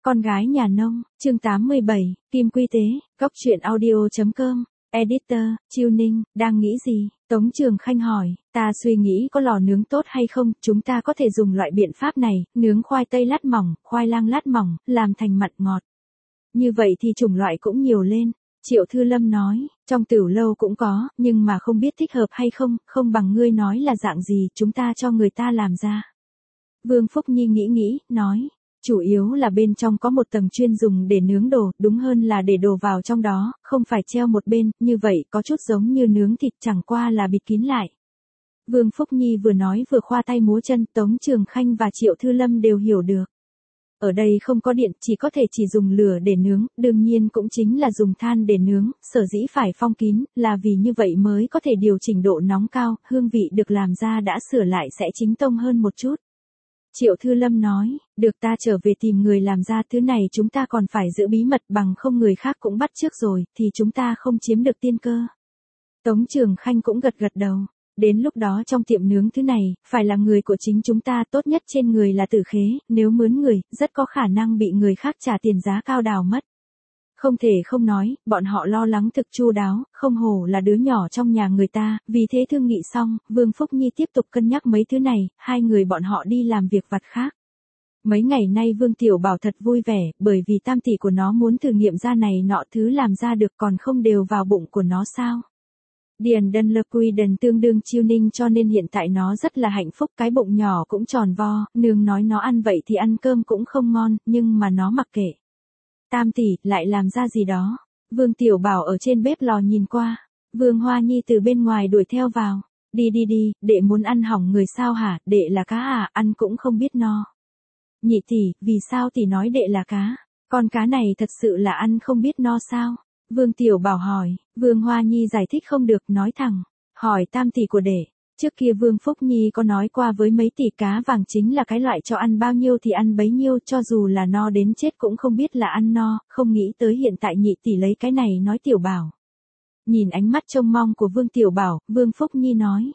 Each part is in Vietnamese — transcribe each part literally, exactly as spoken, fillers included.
Con gái nhà nông, chương tám mươi bảy, Kim Quy Tế, Góc truyện audio chấm com, Editor, Chiêu Ninh, đang nghĩ gì? Tống Trường Khanh hỏi, ta suy nghĩ có lò nướng tốt hay không, chúng ta có thể dùng loại biện pháp này, nướng khoai tây lát mỏng, khoai lang lát mỏng, làm thành mặn ngọt. Như vậy thì chủng loại cũng nhiều lên. Triệu Thư Lâm nói, trong tửu lâu cũng có, nhưng mà không biết thích hợp hay không, không bằng ngươi nói là dạng gì, chúng ta cho người ta làm ra. Vương Phúc Nhi nghĩ nghĩ, nói, chủ yếu là bên trong có một tầng chuyên dùng để nướng đồ, đúng hơn là để đồ vào trong đó, không phải treo một bên, như vậy có chút giống như nướng thịt chẳng qua là bịt kín lại. Vương Phúc Nhi vừa nói vừa khoa tay múa chân, Tống Trường Khanh và Triệu Thư Lâm đều hiểu được. Ở đây không có điện, chỉ có thể chỉ dùng lửa để nướng, đương nhiên cũng chính là dùng than để nướng, sở dĩ phải phong kín, là vì như vậy mới có thể điều chỉnh độ nóng cao, hương vị được làm ra đã sửa lại sẽ chính tông hơn một chút. Triệu Thư Lâm nói, được ta trở về tìm người làm ra thứ này chúng ta còn phải giữ bí mật bằng không người khác cũng bắt chước rồi, thì chúng ta không chiếm được tiên cơ. Tống Trường Khanh cũng gật gật đầu. Đến lúc đó trong tiệm nướng thứ này, phải là người của chính chúng ta, tốt nhất trên người là tử khế, nếu mướn người, rất có khả năng bị người khác trả tiền giá cao đào mất. Không thể không nói, bọn họ lo lắng thực chu đáo, không hổ là đứa nhỏ trong nhà người ta, vì thế thương nghị xong, Vương Phúc Nhi tiếp tục cân nhắc mấy thứ này, hai người bọn họ đi làm việc vặt khác. Mấy ngày nay Vương Tiểu Bảo thật vui vẻ, bởi vì tam tỷ của nó muốn thử nghiệm ra này nọ thứ làm ra được còn không đều vào bụng của nó sao. Điền Đân Lơ Quy Đần tương đương Chiêu Ninh cho nên hiện tại nó rất là hạnh phúc, cái bụng nhỏ cũng tròn vo, nương nói nó ăn vậy thì ăn cơm cũng không ngon, nhưng mà nó mặc kệ. Tam tỷ, lại làm ra gì đó. Vương Tiểu Bảo ở trên bếp lò nhìn qua. Vương Hoa Nhi từ bên ngoài đuổi theo vào. Đi đi đi, đệ muốn ăn hỏng người sao hả, đệ là cá à, ăn cũng không biết no. Nhị tỷ, vì sao tỷ nói đệ là cá? Con cá này thật sự là ăn không biết no sao? Vương Tiểu Bảo hỏi, Vương Hoa Nhi giải thích không được, nói thẳng, hỏi tam tỷ của đệ. Trước kia Vương Phúc Nhi có nói qua với mấy tỷ cá vàng chính là cái loại cho ăn bao nhiêu thì ăn bấy nhiêu, cho dù là no đến chết cũng không biết là ăn no, không nghĩ tới hiện tại nhị tỷ lấy cái này nói Tiểu Bảo. Nhìn ánh mắt trông mong của Vương Tiểu Bảo, Vương Phúc Nhi nói.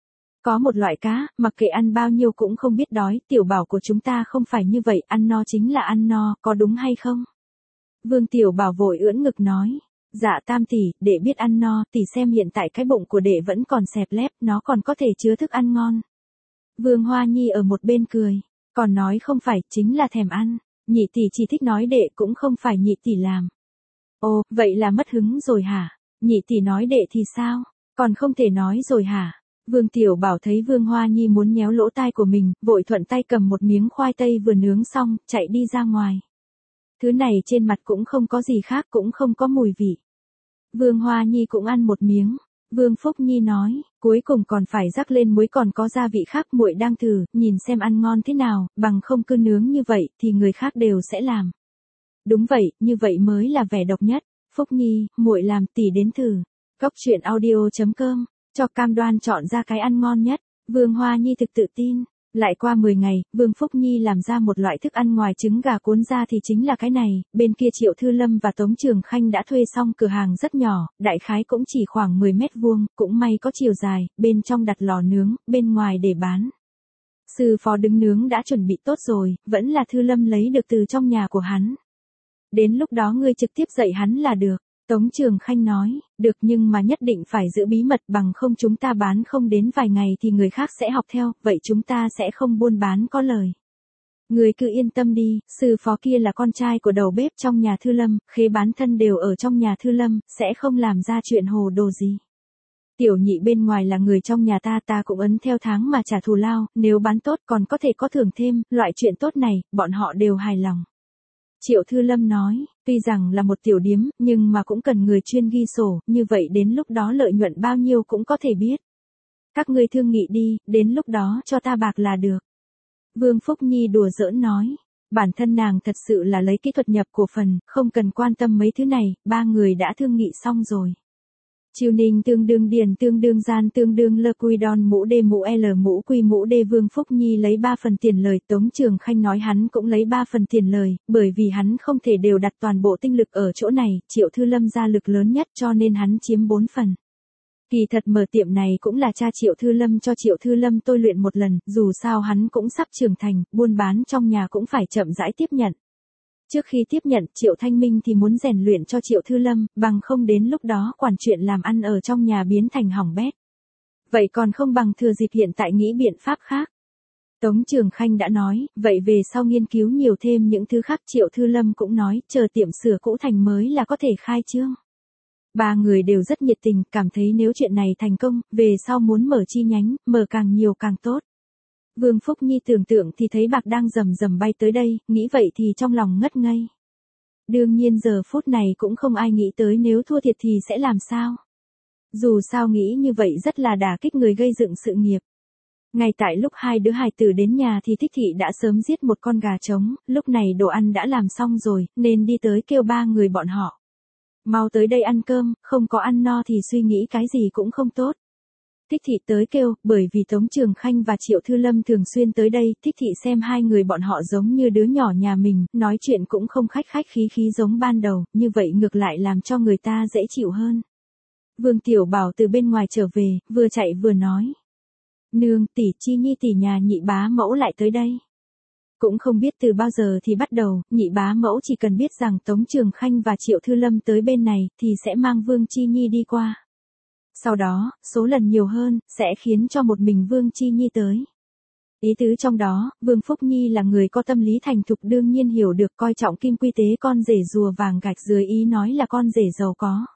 Có một loại cá, mặc kệ ăn bao nhiêu cũng không biết đói, Tiểu Bảo của chúng ta không phải như vậy, ăn no chính là ăn no, có đúng hay không? Vương Tiểu Bảo vội ưỡn ngực nói. Dạ tam tỷ, đệ biết ăn no, tỷ xem hiện tại cái bụng của đệ vẫn còn xẹp lép, nó còn có thể chứa thức ăn ngon. Vương Hoa Nhi ở một bên cười, còn nói không phải, chính là thèm ăn, nhị tỷ chỉ thích nói đệ cũng không phải nhị tỷ làm. Ồ, vậy là mất hứng rồi hả? Nhị tỷ nói đệ thì sao? Còn không thể nói rồi hả? Vương Tiểu Bảo thấy Vương Hoa Nhi muốn nhéo lỗ tai của mình, vội thuận tay cầm một miếng khoai tây vừa nướng xong, chạy đi ra ngoài. Thứ này trên mặt cũng không có gì khác, cũng không có mùi vị. Vương Hoa Nhi cũng ăn một miếng. Vương Phúc Nhi nói, cuối cùng còn phải rắc lên muối còn có gia vị khác, muội đang thử, nhìn xem ăn ngon thế nào, bằng không cứ nướng như vậy thì người khác đều sẽ làm. Đúng vậy, như vậy mới là vẻ độc nhất. Phúc Nhi, muội làm tỷ đến thử. Góc truyện audio chấm com, cho cam đoan chọn ra cái ăn ngon nhất. Vương Hoa Nhi thực tự tin. Lại qua mười ngày, Vương Phúc Nhi làm ra một loại thức ăn ngoài trứng gà cuốn ra thì chính là cái này, bên kia Triệu Thư Lâm và Tống Trường Khanh đã thuê xong cửa hàng rất nhỏ, đại khái cũng chỉ khoảng mười mét vuông, cũng may có chiều dài, bên trong đặt lò nướng, bên ngoài để bán. Sư phó đứng nướng đã chuẩn bị tốt rồi, vẫn là Thư Lâm lấy được từ trong nhà của hắn. Đến lúc đó ngươi trực tiếp dạy hắn là được. Tống Trường Khanh nói, được nhưng mà nhất định phải giữ bí mật bằng không chúng ta bán không đến vài ngày thì người khác sẽ học theo, vậy chúng ta sẽ không buôn bán có lời. Người cứ yên tâm đi, sư phó kia là con trai của đầu bếp trong nhà Thư Lâm, khế bán thân đều ở trong nhà Thư Lâm, sẽ không làm ra chuyện hồ đồ gì. Tiểu nhị bên ngoài là người trong nhà ta, ta cũng ấn theo tháng mà trả thù lao, nếu bán tốt còn có thể có thưởng thêm, loại chuyện tốt này, bọn họ đều hài lòng. Triệu Thư Lâm nói, tuy rằng là một tiểu điếm, nhưng mà cũng cần người chuyên ghi sổ, như vậy đến lúc đó lợi nhuận bao nhiêu cũng có thể biết. Các ngươi thương nghị đi, đến lúc đó cho ta bạc là được. Vương Phúc Nhi đùa giỡn nói, bản thân nàng thật sự là lấy kỹ thuật nhập cổ phần, không cần quan tâm mấy thứ này, ba người đã thương nghị xong rồi. Chiêu Ninh tương đương Điền tương đương Gian tương đương Lơ Quy Đon mũ D mũ L mũ Quy mũ D Vương Phúc Nhi lấy ba phần tiền lời, Tống Trường Khanh nói hắn cũng lấy ba phần tiền lời, bởi vì hắn không thể đều đặt toàn bộ tinh lực ở chỗ này, Triệu Thư Lâm ra lực lớn nhất cho nên hắn chiếm bốn phần. Kỳ thật mở tiệm này cũng là cha Triệu Thư Lâm cho Triệu Thư Lâm tôi luyện một lần, dù sao hắn cũng sắp trưởng thành, buôn bán trong nhà cũng phải chậm rãi tiếp nhận. Trước khi tiếp nhận Triệu Thanh Minh thì muốn rèn luyện cho Triệu Thư Lâm, bằng không đến lúc đó quản chuyện làm ăn ở trong nhà biến thành hỏng bét. Vậy còn không bằng thừa dịp hiện tại nghĩ biện pháp khác. Tống Trường Khanh đã nói, vậy về sau nghiên cứu nhiều thêm những thứ khác. Triệu Thư Lâm cũng nói, chờ tiệm sửa cũ thành mới là có thể khai trương. Ba người đều rất nhiệt tình, cảm thấy nếu chuyện này thành công, về sau muốn mở chi nhánh, mở càng nhiều càng tốt. Vương Phúc Nhi tưởng tượng thì thấy bạc đang rầm rầm bay tới đây, nghĩ vậy thì trong lòng ngất ngây. Đương nhiên giờ phút này cũng không ai nghĩ tới nếu thua thiệt thì sẽ làm sao. Dù sao nghĩ như vậy rất là đả kích người gây dựng sự nghiệp. Ngay tại lúc hai đứa hài tử đến nhà thì Thích Thị đã sớm giết một con gà trống, lúc này đồ ăn đã làm xong rồi, nên đi tới kêu ba người bọn họ. Mau tới đây ăn cơm, không có ăn no thì suy nghĩ cái gì cũng không tốt. Thích Thị tới kêu, bởi vì Tống Trường Khanh và Triệu Thư Lâm thường xuyên tới đây, Thích Thị xem hai người bọn họ giống như đứa nhỏ nhà mình, nói chuyện cũng không khách khách khí khí giống ban đầu, như vậy ngược lại làm cho người ta dễ chịu hơn. Vương Tiểu Bảo từ bên ngoài trở về, vừa chạy vừa nói. Nương, tỷ Chi Nhi tỷ nhà nhị bá mẫu lại tới đây. Cũng không biết từ bao giờ thì bắt đầu, nhị bá mẫu chỉ cần biết rằng Tống Trường Khanh và Triệu Thư Lâm tới bên này, thì sẽ mang Vương Chi Nhi đi qua. Sau đó, số lần nhiều hơn, sẽ khiến cho một mình Vương Chi Nhi tới. Ý tứ trong đó, Vương Phúc Nhi là người có tâm lý thành thục đương nhiên hiểu được coi trọng kim quy tế con rể rùa vàng gạch dưới ý nói là con rể giàu có.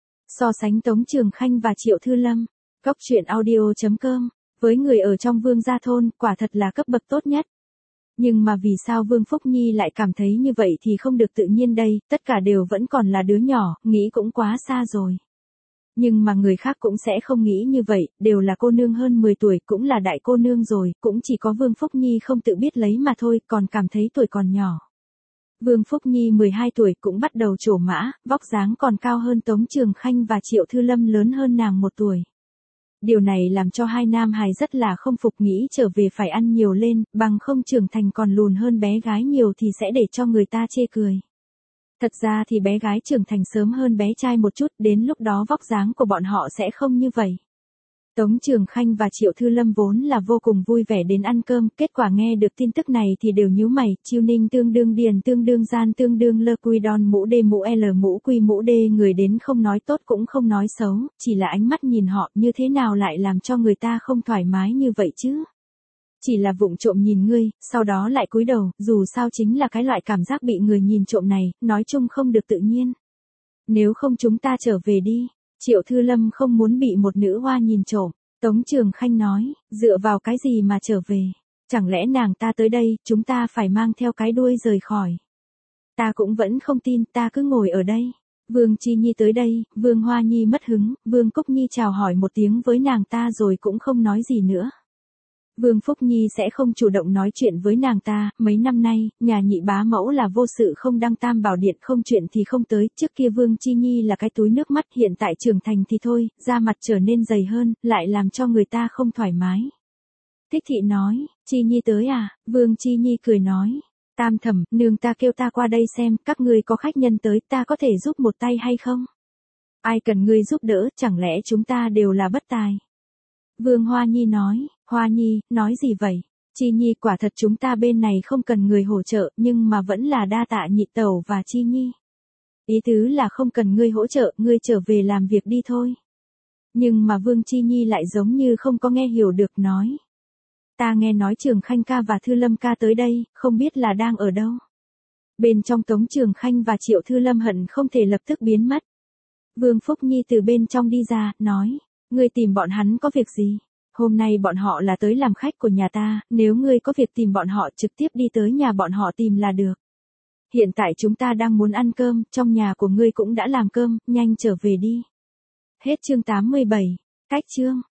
So sánh Tống Trường Khanh và Triệu Thư Lâm, Cóc Truyện Audio chấm com, với người ở trong Vương gia thôn, quả thật là cấp bậc tốt nhất. Nhưng mà vì sao Vương Phúc Nhi lại cảm thấy như vậy thì không được tự nhiên đây, tất cả đều vẫn còn là đứa nhỏ, nghĩ cũng quá xa rồi. Nhưng mà người khác cũng sẽ không nghĩ như vậy, đều là cô nương hơn mười tuổi, cũng là đại cô nương rồi, cũng chỉ có Vương Phúc Nhi không tự biết lấy mà thôi, còn cảm thấy tuổi còn nhỏ. Vương Phúc Nhi mười hai tuổi cũng bắt đầu trổ mã, vóc dáng còn cao hơn Tống Trường Khanh và Triệu Thư Lâm lớn hơn nàng một tuổi. Điều này làm cho hai nam hài rất là không phục, nghĩ trở về phải ăn nhiều lên, bằng không trưởng thành còn lùn hơn bé gái nhiều thì sẽ để cho người ta chê cười. Thật ra thì bé gái trưởng thành sớm hơn bé trai một chút, đến lúc đó vóc dáng của bọn họ sẽ không như vậy. Tống Trường Khanh và Triệu Thư Lâm vốn là vô cùng vui vẻ đến ăn cơm, kết quả nghe được tin tức này thì đều nhíu mày, Chiêu Ninh tương đương điền tương đương gian tương đương lơ quy đon mũ đê mũ l mũ quy mũ đê, người đến không nói tốt cũng không nói xấu, chỉ là ánh mắt nhìn họ như thế nào lại làm cho người ta không thoải mái như vậy chứ. Chỉ là vụng trộm nhìn ngươi, sau đó lại cúi đầu, dù sao chính là cái loại cảm giác bị người nhìn trộm này, nói chung không được tự nhiên. Nếu không chúng ta trở về đi. Triệu Thư Lâm không muốn bị một nữ hoa nhìn trộm. Tống Trường Khanh nói, dựa vào cái gì mà trở về? Chẳng lẽ nàng ta tới đây, chúng ta phải mang theo cái đuôi rời khỏi? Ta cũng vẫn không tin, ta cứ ngồi ở đây. Vương Chi Nhi tới đây, Vương Hoa Nhi mất hứng, Vương Cúc Nhi chào hỏi một tiếng với nàng ta rồi cũng không nói gì nữa. Vương Phúc Nhi sẽ không chủ động nói chuyện với nàng ta, mấy năm nay, nhà nhị bá mẫu là vô sự không đăng tam bảo điện, không chuyện thì không tới, trước kia Vương Chi Nhi là cái túi nước mắt, hiện tại trưởng thành thì thôi, da mặt trở nên dày hơn, lại làm cho người ta không thoải mái. Thích Thị nói, Chi Nhi tới à, Vương Chi Nhi cười nói, Tam Thẩm, nương ta kêu ta qua đây xem, các ngươi có khách nhân tới, ta có thể giúp một tay hay không? Ai cần ngươi giúp đỡ, chẳng lẽ chúng ta đều là bất tài? Vương Hoa Nhi nói, Hoa Nhi, nói gì vậy? Chi Nhi, quả thật chúng ta bên này không cần người hỗ trợ, nhưng mà vẫn là đa tạ nhị tẩu và Chi Nhi. Ý tứ là không cần ngươi hỗ trợ, ngươi trở về làm việc đi thôi. Nhưng mà Vương Chi Nhi lại giống như không có nghe hiểu được, nói. Ta nghe nói Trường Khanh ca và Thư Lâm ca tới đây, không biết là đang ở đâu. Bên trong Tống Trường Khanh và Triệu Thư Lâm hận không thể lập tức biến mất. Vương Phúc Nhi từ bên trong đi ra, nói. Ngươi tìm bọn hắn có việc gì? Hôm nay bọn họ là tới làm khách của nhà ta, nếu ngươi có việc tìm bọn họ trực tiếp đi tới nhà bọn họ tìm là được. Hiện tại chúng ta đang muốn ăn cơm, trong nhà của ngươi cũng đã làm cơm, nhanh trở về đi. Hết chương tám mươi bảy, cách chương.